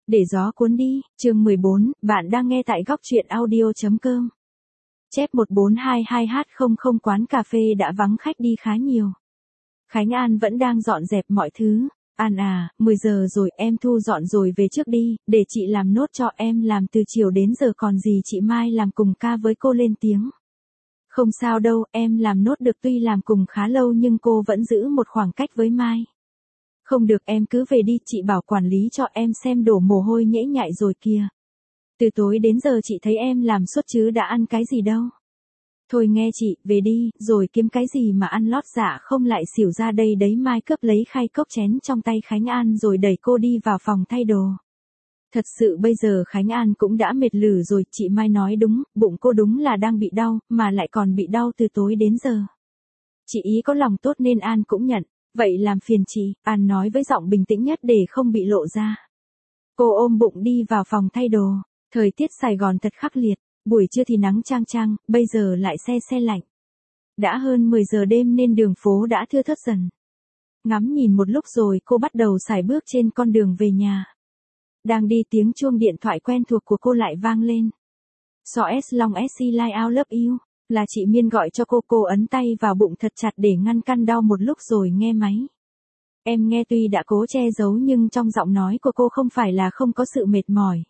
Để gió cuốn đi, chương 14, bạn đang nghe tại góc truyện audio.com. Chép 1422H00 quán cà phê đã vắng khách đi khá nhiều. Khánh An vẫn đang dọn dẹp mọi thứ. An à, 10 giờ rồi, em thu dọn rồi về trước đi, để chị làm nốt cho, em làm từ chiều đến giờ còn gì, chị Mai làm cùng ca với cô lên tiếng. Không sao đâu, em làm nốt được, tuy làm cùng khá lâu nhưng cô vẫn giữ một khoảng cách với Mai. Không được, em cứ về đi, chị bảo quản lý cho, em xem đổ mồ hôi nhễ nhại rồi kìa. Từ tối đến giờ chị thấy em làm suốt chứ đã ăn cái gì đâu. Thôi nghe chị, về đi, rồi kiếm cái gì mà ăn lót dạ không lại xỉu ra đây đấy. Mai cướp lấy khay cốc chén trong tay Khánh An rồi đẩy cô đi vào phòng thay đồ. Thật sự bây giờ Khánh An cũng đã mệt lử rồi, chị Mai nói đúng, bụng cô đúng là đang bị đau, mà lại còn bị đau từ tối đến giờ. Chị ý có lòng tốt nên An cũng nhận. Vậy làm phiền chị, An nói với giọng bình tĩnh nhất để không bị lộ ra. Cô ôm bụng đi vào phòng thay đồ. Thời tiết Sài Gòn thật khắc liệt, buổi trưa thì nắng chang chang, bây giờ lại se lạnh. Đã hơn 10 giờ đêm nên đường phố đã thưa thớt dần. Ngắm nhìn một lúc rồi cô bắt đầu sải bước trên con đường về nhà. Đang đi, tiếng chuông điện thoại quen thuộc của cô lại vang lên. So S Long S I Like Out Love You. Là chị Miên gọi cho cô ấn tay vào bụng thật chặt để ngăn căn đau một lúc rồi nghe máy. Em nghe tuy đã cố che giấu nhưng trong giọng nói của cô không phải là không có sự mệt mỏi.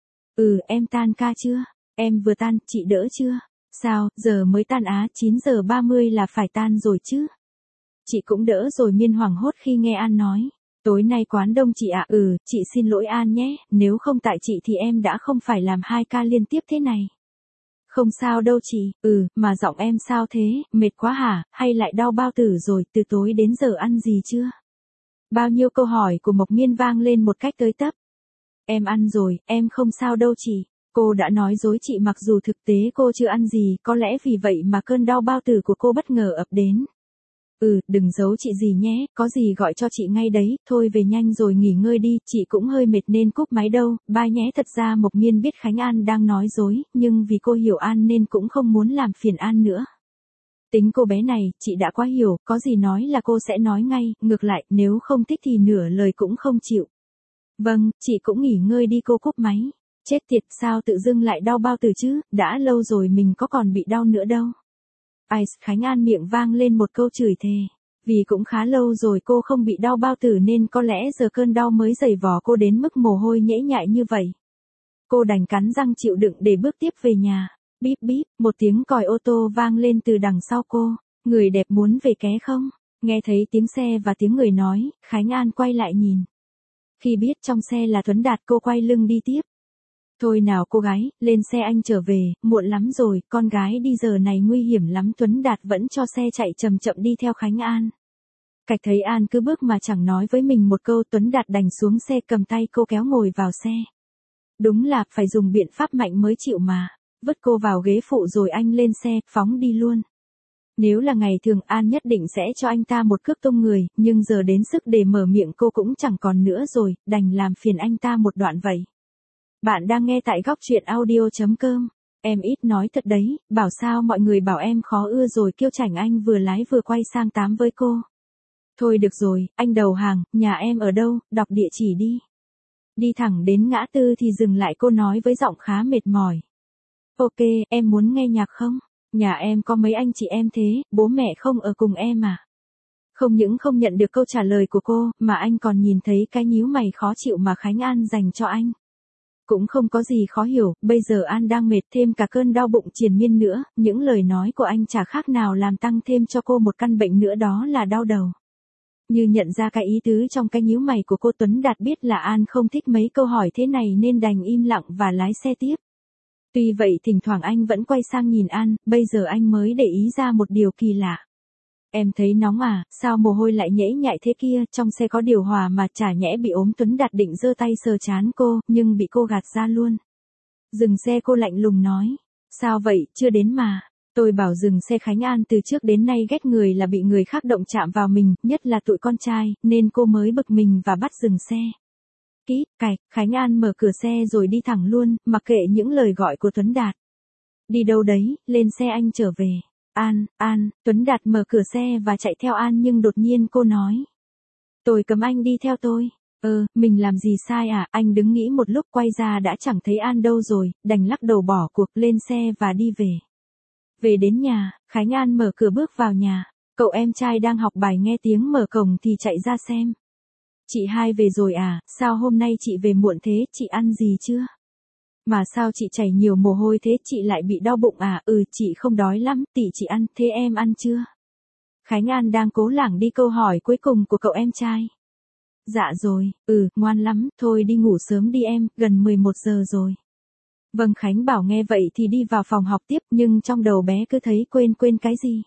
Em tan ca chưa? Em vừa tan, chị đỡ chưa? Sao, giờ mới tan á, 9 giờ 30 là phải tan rồi chứ? Chị cũng đỡ rồi. Miên hoảng hốt khi nghe An nói. Tối nay quán đông chị ạ. Chị xin lỗi An nhé, nếu không tại chị thì em đã không phải làm 2 ca liên tiếp thế này. Không sao đâu chị. Mà giọng em sao thế, mệt quá hả, hay lại đau bao tử rồi, từ tối đến giờ ăn gì chưa? Bao nhiêu câu hỏi của Mộc Miên vang lên một cách tới tấp. Em ăn rồi, em không sao đâu chị. Cô đã nói dối chị mặc dù thực tế cô chưa ăn gì, có lẽ vì vậy mà cơn đau bao tử của cô bất ngờ ập đến. Đừng giấu chị gì nhé, có gì gọi cho chị ngay đấy, thôi về nhanh rồi nghỉ ngơi đi, chị cũng hơi mệt nên cúp máy đâu, bye nhé. Thật ra Mộc Miên biết Khánh An đang nói dối, nhưng vì cô hiểu An nên cũng không muốn làm phiền An nữa. Tính cô bé này, chị đã quá hiểu, có gì nói là cô sẽ nói ngay, ngược lại, nếu không thích thì nửa lời cũng không chịu. Vâng, chị cũng nghỉ ngơi đi. Cô cúp máy. Chết tiệt, sao tự dưng lại đau bao tử chứ, đã lâu rồi mình có còn bị đau nữa đâu. Khánh An miệng vang lên một câu chửi thề. Vì cũng khá lâu rồi cô không bị đau bao tử nên có lẽ giờ cơn đau mới giày vò cô đến mức mồ hôi nhễ nhại như vậy. Cô đành cắn răng chịu đựng để bước tiếp về nhà. Bíp bíp, một tiếng còi ô tô vang lên từ đằng sau cô. Người đẹp muốn về ké không? Nghe thấy tiếng xe và tiếng người nói, Khánh An quay lại nhìn. Khi biết trong xe là Tuấn Đạt, cô quay lưng đi tiếp. Thôi nào cô gái, lên xe anh trở về, muộn lắm rồi, con gái đi giờ này nguy hiểm lắm. Tuấn Đạt vẫn cho xe chạy chậm chậm đi theo Khánh An. Cạch thấy An cứ bước mà chẳng nói với mình một câu, Tuấn Đạt đành xuống xe cầm tay cô kéo ngồi vào xe. Đúng là phải dùng biện pháp mạnh mới chịu mà. Vứt cô vào ghế phụ rồi anh lên xe, phóng đi luôn. Nếu là ngày thường An nhất định sẽ cho anh ta một cước tung người, nhưng giờ đến sức để mở miệng cô cũng chẳng còn nữa rồi, đành làm phiền anh ta một đoạn vậy. Bạn đang nghe tại góc truyện audio.com. Em ít nói thật đấy, bảo sao mọi người bảo em khó ưa rồi. Kiêu Chảnh anh vừa lái vừa quay sang tám với cô. Thôi được rồi, anh đầu hàng, nhà em ở đâu, đọc địa chỉ đi. Đi thẳng đến ngã tư thì dừng lại, cô nói với giọng khá mệt mỏi. Ok, em muốn nghe nhạc không? Nhà em có mấy anh chị em thế, bố mẹ không ở cùng em à? Không những không nhận được câu trả lời của cô, mà anh còn nhìn thấy cái nhíu mày khó chịu mà Khánh An dành cho anh. Cũng không có gì khó hiểu, bây giờ An đang mệt, thêm cả cơn đau bụng triền miên nữa, những lời nói của anh chả khác nào làm tăng thêm cho cô một căn bệnh nữa, đó là đau đầu. Như nhận ra cái ý tứ trong cái nhíu mày của cô, Tuấn Đạt biết là An không thích mấy câu hỏi thế này nên đành im lặng và lái xe tiếp. Tuy vậy thỉnh thoảng anh vẫn quay sang nhìn An, bây giờ anh mới để ý ra một điều kỳ lạ. Em thấy nóng à, sao mồ hôi lại nhễ nhại thế kia, trong xe có điều hòa mà, chả nhẽ bị ốm? Tuấn Đạt định giơ tay sờ trán cô, nhưng bị cô gạt ra luôn. Dừng xe, cô lạnh lùng nói. Sao vậy, chưa đến mà. Tôi bảo dừng xe. Khánh An từ trước đến nay ghét người là bị người khác động chạm vào mình, nhất là tụi con trai, nên cô mới bực mình và bắt dừng xe. Kít, cạch, Khánh An mở cửa xe rồi đi thẳng luôn, mặc kệ những lời gọi của Tuấn Đạt. Đi đâu đấy, lên xe anh trở về. An, Tuấn Đạt mở cửa xe và chạy theo An nhưng đột nhiên cô nói. Tôi cấm anh đi theo tôi. Mình làm gì sai à, anh đứng nghĩ một lúc quay ra đã chẳng thấy An đâu rồi, đành lắc đầu bỏ cuộc lên xe và đi về. Về đến nhà, Khánh An mở cửa bước vào nhà, cậu em trai đang học bài nghe tiếng mở cổng thì chạy ra xem. Chị hai về rồi à, sao hôm nay chị về muộn thế, chị ăn gì chưa? Mà sao chị chảy nhiều mồ hôi thế, chị lại bị đau bụng à? Chị không đói lắm, tỷ chị ăn, thế em ăn chưa? Khánh An đang cố lảng đi câu hỏi cuối cùng của cậu em trai. Dạ rồi, ngoan lắm, thôi đi ngủ sớm đi em, gần 11 giờ rồi. Vâng, Khánh bảo nghe vậy thì đi vào phòng học tiếp, nhưng trong đầu bé cứ thấy quên cái gì.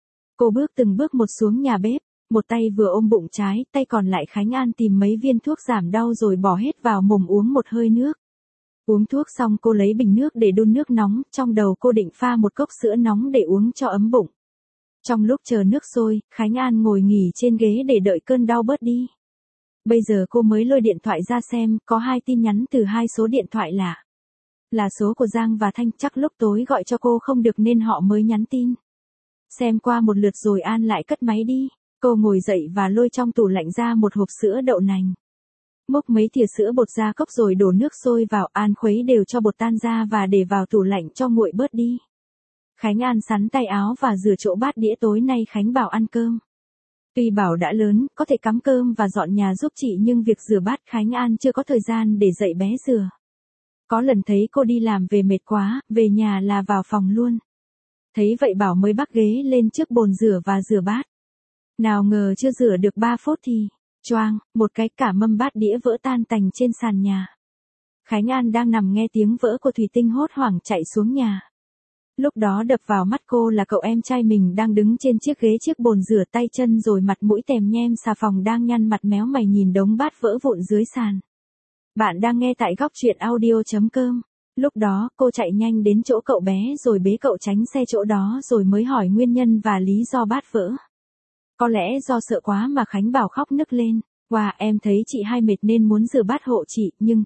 Cô bước từng bước một xuống nhà bếp, một tay vừa ôm bụng trái, tay còn lại Khánh An tìm mấy viên thuốc giảm đau rồi bỏ hết vào mồm uống một hơi nước. Uống thuốc xong cô lấy bình nước để đun nước nóng, trong đầu cô định pha một cốc sữa nóng để uống cho ấm bụng. Trong lúc chờ nước sôi, Khánh An ngồi nghỉ trên ghế để đợi cơn đau bớt đi. Bây giờ cô mới lôi điện thoại ra xem, có 2 tin nhắn từ 2 số điện thoại lạ. Là số của Giang và Thanh, chắc lúc tối gọi cho cô không được nên họ mới nhắn tin. Xem qua một lượt rồi An lại cất máy đi. Cô ngồi dậy và lôi trong tủ lạnh ra một hộp sữa đậu nành. Múc mấy thìa sữa bột ra cốc rồi đổ nước sôi vào, An khuấy đều cho bột tan ra và để vào tủ lạnh cho nguội bớt đi. Khánh An sắn tay áo và rửa chỗ bát đĩa, tối nay Khánh bảo ăn cơm. Tuy bảo đã lớn, có thể cắm cơm và dọn nhà giúp chị nhưng việc rửa bát Khánh An chưa có thời gian để dạy bé rửa. Có lần thấy cô đi làm về mệt quá, về nhà là vào phòng luôn. Thấy vậy Bảo mới bắc ghế lên trước bồn rửa và rửa bát. Nào ngờ chưa rửa được 3 phút thì, choang, một cái cả mâm bát đĩa vỡ tan tành trên sàn nhà. Khánh An đang nằm nghe tiếng vỡ của thủy tinh hốt hoảng chạy xuống nhà. Lúc đó đập vào mắt cô là cậu em trai mình đang đứng trên chiếc ghế trước bồn rửa tay chân rồi mặt mũi tèm nhem xà phòng đang nhăn mặt méo mày nhìn đống bát vỡ vụn dưới sàn. Bạn đang nghe tại góc truyện audio.com. Lúc đó cô chạy nhanh đến chỗ cậu bé rồi bế cậu tránh xe chỗ đó rồi mới hỏi nguyên nhân và lý do bát vỡ. Có lẽ do sợ quá mà Khánh Bảo khóc nức lên. Wow, em thấy chị hai mệt nên muốn rửa bát hộ chị, nhưng...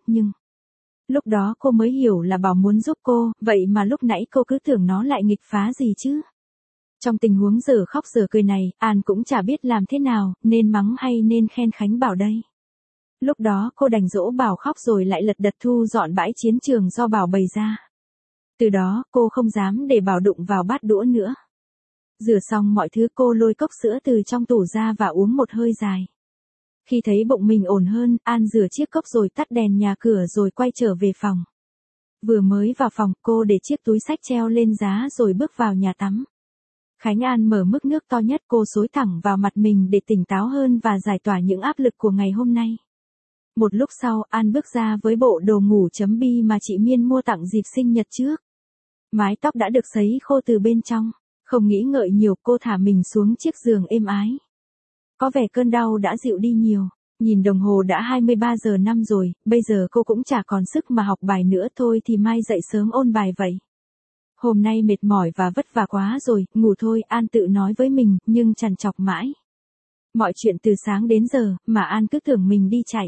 Lúc đó cô mới hiểu là Bảo muốn giúp cô, vậy mà lúc nãy cô cứ tưởng nó lại nghịch phá gì chứ. Trong tình huống giờ khóc giờ cười này, An cũng chả biết làm thế nào, nên mắng hay nên khen Khánh Bảo đây. Lúc đó cô đành dỗ Bảo khóc rồi lại lật đật thu dọn bãi chiến trường do Bảo bày ra. Từ đó cô không dám để Bảo đụng vào bát đũa nữa. Rửa xong mọi thứ cô lôi cốc sữa từ trong tủ ra và uống một hơi dài. Khi thấy bụng mình ổn hơn, An rửa chiếc cốc rồi tắt đèn nhà cửa rồi quay trở về phòng. Vừa mới vào phòng, cô để chiếc túi xách treo lên giá rồi bước vào nhà tắm. Khánh An mở mức nước to nhất, cô xối thẳng vào mặt mình để tỉnh táo hơn và giải tỏa những áp lực của ngày hôm nay. Một lúc sau, An bước ra với bộ đồ ngủ chấm bi mà chị Miên mua tặng dịp sinh nhật trước. Mái tóc đã được sấy khô từ bên trong. Không nghĩ ngợi nhiều, cô thả mình xuống chiếc giường êm ái. Có vẻ cơn đau đã dịu đi nhiều. Nhìn đồng hồ đã 23 giờ 5 rồi, bây giờ cô cũng chả còn sức mà học bài nữa, thôi thì mai dậy sớm ôn bài vậy. Hôm nay mệt mỏi và vất vả quá rồi, ngủ thôi, An tự nói với mình, nhưng trằn trọc mãi. Mọi chuyện từ sáng đến giờ, mà An cứ tưởng mình đi chạy.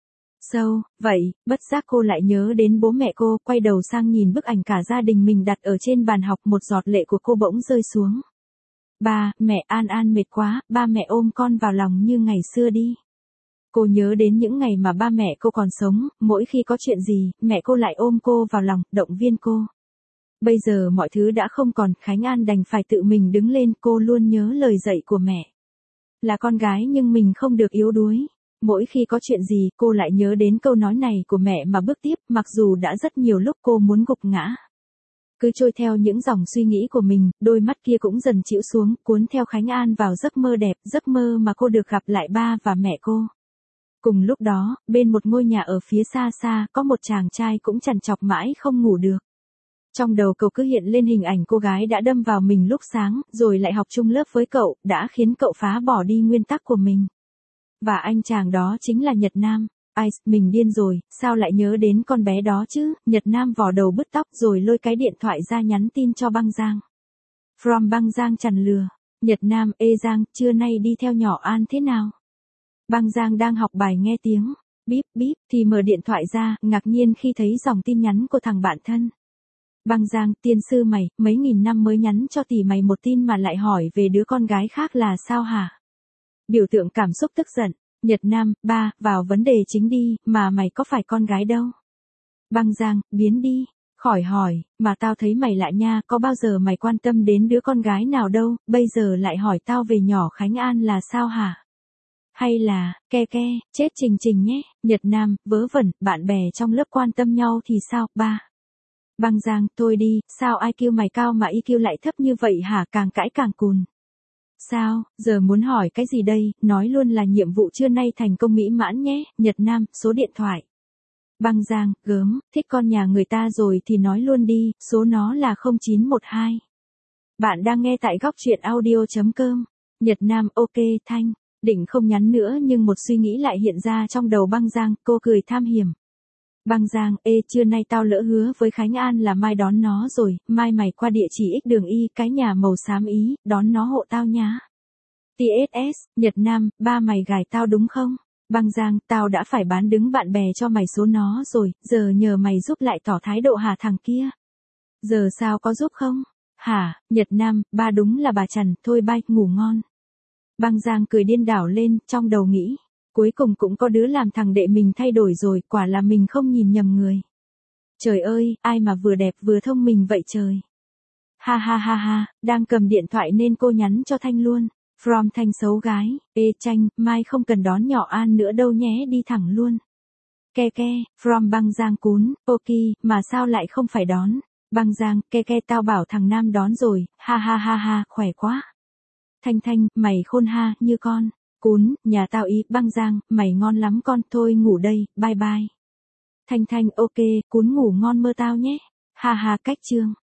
Vậy, bất giác cô lại nhớ đến bố mẹ cô, quay đầu sang nhìn bức ảnh cả gia đình mình đặt ở trên bàn học, một giọt lệ của cô bỗng rơi xuống. Ba, mẹ, An mệt quá, ba mẹ ôm con vào lòng như ngày xưa đi. Cô nhớ đến những ngày mà ba mẹ cô còn sống, mỗi khi có chuyện gì, mẹ cô lại ôm cô vào lòng, động viên cô. Bây giờ mọi thứ đã không còn, Khánh An đành phải tự mình đứng lên, cô luôn nhớ lời dạy của mẹ. Là con gái nhưng mình không được yếu đuối. Mỗi khi có chuyện gì, cô lại nhớ đến câu nói này của mẹ mà bước tiếp, mặc dù đã rất nhiều lúc cô muốn gục ngã. Cứ trôi theo những dòng suy nghĩ của mình, đôi mắt kia cũng dần chịu xuống, cuốn theo Khánh An vào giấc mơ đẹp, giấc mơ mà cô được gặp lại ba và mẹ cô. Cùng lúc đó, bên một ngôi nhà ở phía xa xa, có một chàng trai cũng trằn trọc mãi không ngủ được. Trong đầu cậu cứ hiện lên hình ảnh cô gái đã đâm vào mình lúc sáng, rồi lại học chung lớp với cậu, đã khiến cậu phá bỏ đi nguyên tắc của mình. Và anh chàng đó chính là Nhật Nam. Mình điên rồi, sao lại nhớ đến con bé đó chứ? Nhật Nam vò đầu bứt tóc rồi lôi cái điện thoại ra nhắn tin cho Băng Giang. From Băng Giang chằn lừa. Nhật Nam, ê Giang, trưa nay đi theo nhỏ An thế nào? Băng Giang đang học bài nghe tiếng. Bíp bíp, thì mở điện thoại ra, ngạc nhiên khi thấy dòng tin nhắn của thằng bạn thân. Băng Giang, tiên sư mày, mấy nghìn năm mới nhắn cho tỷ mày một tin mà lại hỏi về đứa con gái khác là sao hả? Biểu tượng cảm xúc tức giận. Nhật Nam, ba, vào vấn đề chính đi, mà mày có phải con gái đâu. Băng Giang, biến đi. Khỏi hỏi, mà tao thấy mày lạ nha, có bao giờ mày quan tâm đến đứa con gái nào đâu, bây giờ lại hỏi tao về nhỏ Khánh An là sao hả? Hay là, ke, chết Trình Trình nhé, Nhật Nam, vớ vẩn, bạn bè trong lớp quan tâm nhau thì sao, ba? Băng Giang, thôi đi, sao IQ mày cao mà EQ lại thấp như vậy hả, càng cãi càng cùn. Sao, giờ muốn hỏi cái gì đây, nói luôn là nhiệm vụ trưa nay thành công mỹ mãn nhé, Nhật Nam, số điện thoại. Băng Giang, gớm, thích con nhà người ta rồi thì nói luôn đi, số nó là 0912. Bạn đang nghe tại góc truyện audio.com. Nhật Nam, ok, Thanh. Định không nhắn nữa nhưng một suy nghĩ lại hiện ra trong đầu Băng Giang, cô cười tham hiểm. Băng Giang, trưa nay tao lỡ hứa với Khánh An là mai đón nó rồi, mai mày qua địa chỉ X đường Y, cái nhà màu xám ý, đón nó hộ tao nhá. TSS, Nhật Nam, ba mày gài tao đúng không? Băng Giang, tao đã phải bán đứng bạn bè cho mày số nó rồi, giờ nhờ mày giúp lại tỏ thái độ hả thằng kia. Giờ sao có giúp không? Hả, Nhật Nam, ba đúng là bà Trần, thôi bye, ngủ ngon. Băng Giang cười điên đảo lên, trong đầu nghĩ. Cuối cùng cũng có đứa làm thằng đệ mình thay đổi rồi, quả là mình không nhìn nhầm người. Trời ơi, ai mà vừa đẹp vừa thông minh vậy trời. Ha ha ha ha, đang cầm điện thoại nên cô nhắn cho Thanh luôn. From Thanh xấu gái, Tranh, mai không cần đón nhỏ An nữa đâu nhé, đi thẳng luôn. Ke, from Băng Giang cún, ok, mà sao lại không phải đón. Băng Giang, ke, tao bảo thằng Nam đón rồi, ha ha ha ha, khỏe quá. Thanh, mày khôn ha, như con. Cún, nhà tao ý, Băng Giang, mày ngon lắm con, thôi ngủ đây, bye bye. Thanh, ok, cún ngủ ngon mơ tao nhé. Ha ha, cách chương.